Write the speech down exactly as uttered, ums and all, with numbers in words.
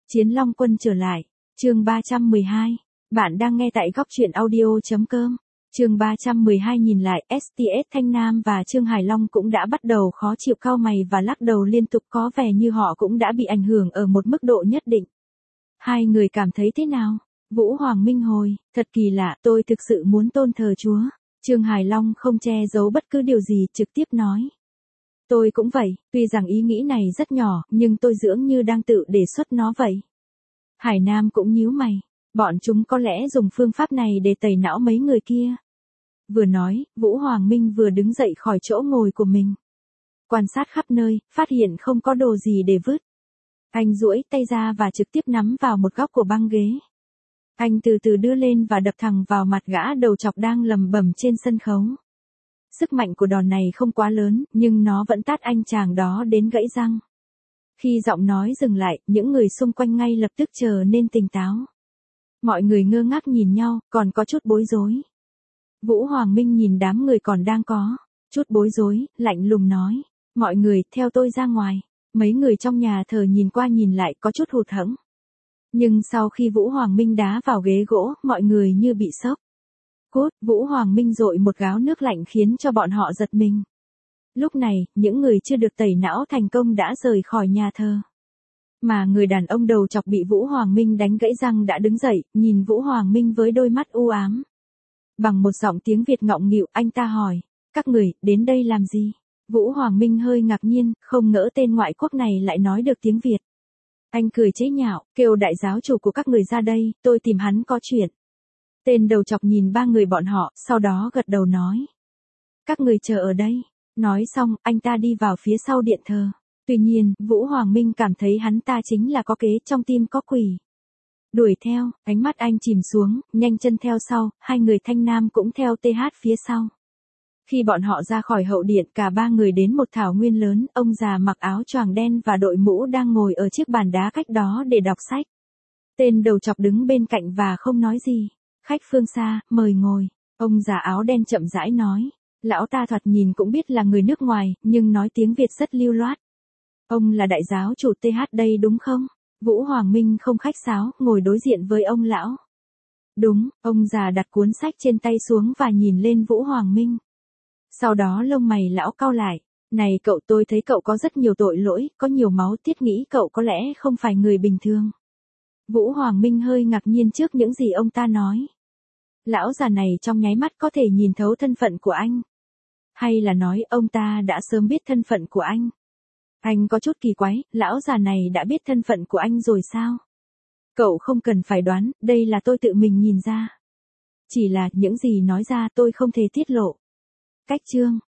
Chiến Long Quân trở lại. Chương ba trăm mười hai. Bạn đang nghe tại góc truyện audio chấm com. Chương ba trăm mười hai nhìn lại, ét tê ét Thanh Nam và Trương Hải Long cũng đã bắt đầu khó chịu, cau mày và lắc đầu liên tục, có vẻ như họ cũng đã bị ảnh hưởng ở một mức độ nhất định. Hai người cảm thấy thế nào? Vũ Hoàng Minh hồi, thật kỳ lạ, tôi thực sự muốn tôn thờ Chúa. Trương Hải Long không che giấu bất cứ điều gì, trực tiếp nói. Tôi cũng vậy, tuy rằng ý nghĩ này rất nhỏ, nhưng tôi dường như đang tự đề xuất nó vậy. Hải Nam cũng nhíu mày, bọn chúng có lẽ dùng phương pháp này để tẩy não mấy người kia. Vừa nói, Vũ Hoàng Minh vừa đứng dậy khỏi chỗ ngồi của mình. Quan sát khắp nơi, phát hiện không có đồ gì để vứt. Anh duỗi tay ra và trực tiếp nắm vào một góc của băng ghế. Anh từ từ đưa lên và đập thẳng vào mặt gã đầu trọc đang lầm bầm trên sân khấu. Sức mạnh của đòn này không quá lớn, nhưng nó vẫn tát anh chàng đó đến gãy răng. Khi giọng nói dừng lại, những người xung quanh ngay lập tức trở nên tỉnh táo. Mọi người ngơ ngác nhìn nhau, còn có chút bối rối. Vũ Hoàng Minh nhìn đám người còn đang có chút bối rối, lạnh lùng nói. Mọi người, theo tôi ra ngoài. Mấy người trong nhà thờ nhìn qua nhìn lại có chút hụt hẫng. Nhưng sau khi Vũ Hoàng Minh đá vào ghế gỗ, mọi người như bị sốc. Cút, Vũ Hoàng Minh dội một gáo nước lạnh khiến cho bọn họ giật mình. Lúc này, những người chưa được tẩy não thành công đã rời khỏi nhà thờ. Mà người đàn ông đầu chọc bị Vũ Hoàng Minh đánh gãy răng đã đứng dậy, nhìn Vũ Hoàng Minh với đôi mắt u ám. Bằng một giọng tiếng Việt ngọng nghịu, anh ta hỏi, các người, đến đây làm gì? Vũ Hoàng Minh hơi ngạc nhiên, không ngỡ tên ngoại quốc này lại nói được tiếng Việt. Anh cười chế nhạo, kêu đại giáo chủ của các người ra đây, tôi tìm hắn có chuyện. Tên đầu chọc nhìn ba người bọn họ, sau đó gật đầu nói. Các người chờ ở đây. Nói xong, anh ta đi vào phía sau điện thờ. Tuy nhiên, Vũ Hoàng Minh cảm thấy hắn ta chính là có kế, trong tim có quỷ. Đuổi theo, ánh mắt anh chìm xuống, nhanh chân theo sau, hai người Thanh Nam cũng theo tê hát phía sau. Khi bọn họ ra khỏi hậu điện, cả ba người đến một thảo nguyên lớn, ông già mặc áo choàng đen và đội mũ đang ngồi ở chiếc bàn đá cách đó để đọc sách. Tên đầu chọc đứng bên cạnh và không nói gì. Khách phương xa, mời ngồi. Ông già áo đen chậm rãi nói. Lão ta thoạt nhìn cũng biết là người nước ngoài, nhưng nói tiếng Việt rất lưu loát. Ông là đại giáo chủ tê hát đây đúng không? Vũ Hoàng Minh không khách sáo, ngồi đối diện với ông lão. Đúng, ông già đặt cuốn sách trên tay xuống và nhìn lên Vũ Hoàng Minh. Sau đó lông mày lão cau lại. Này cậu, tôi thấy cậu có rất nhiều tội lỗi, có nhiều máu tiết, nghĩ cậu có lẽ không phải người bình thường. Vũ Hoàng Minh hơi ngạc nhiên trước những gì ông ta nói. Lão già này trong nháy mắt có thể nhìn thấu thân phận của anh. Hay là nói ông ta đã sớm biết thân phận của anh? Anh có chút kỳ quái, lão già này đã biết thân phận của anh rồi sao? Cậu không cần phải đoán, đây là tôi tự mình nhìn ra. Chỉ là những gì nói ra tôi không thể tiết lộ. Cách chương.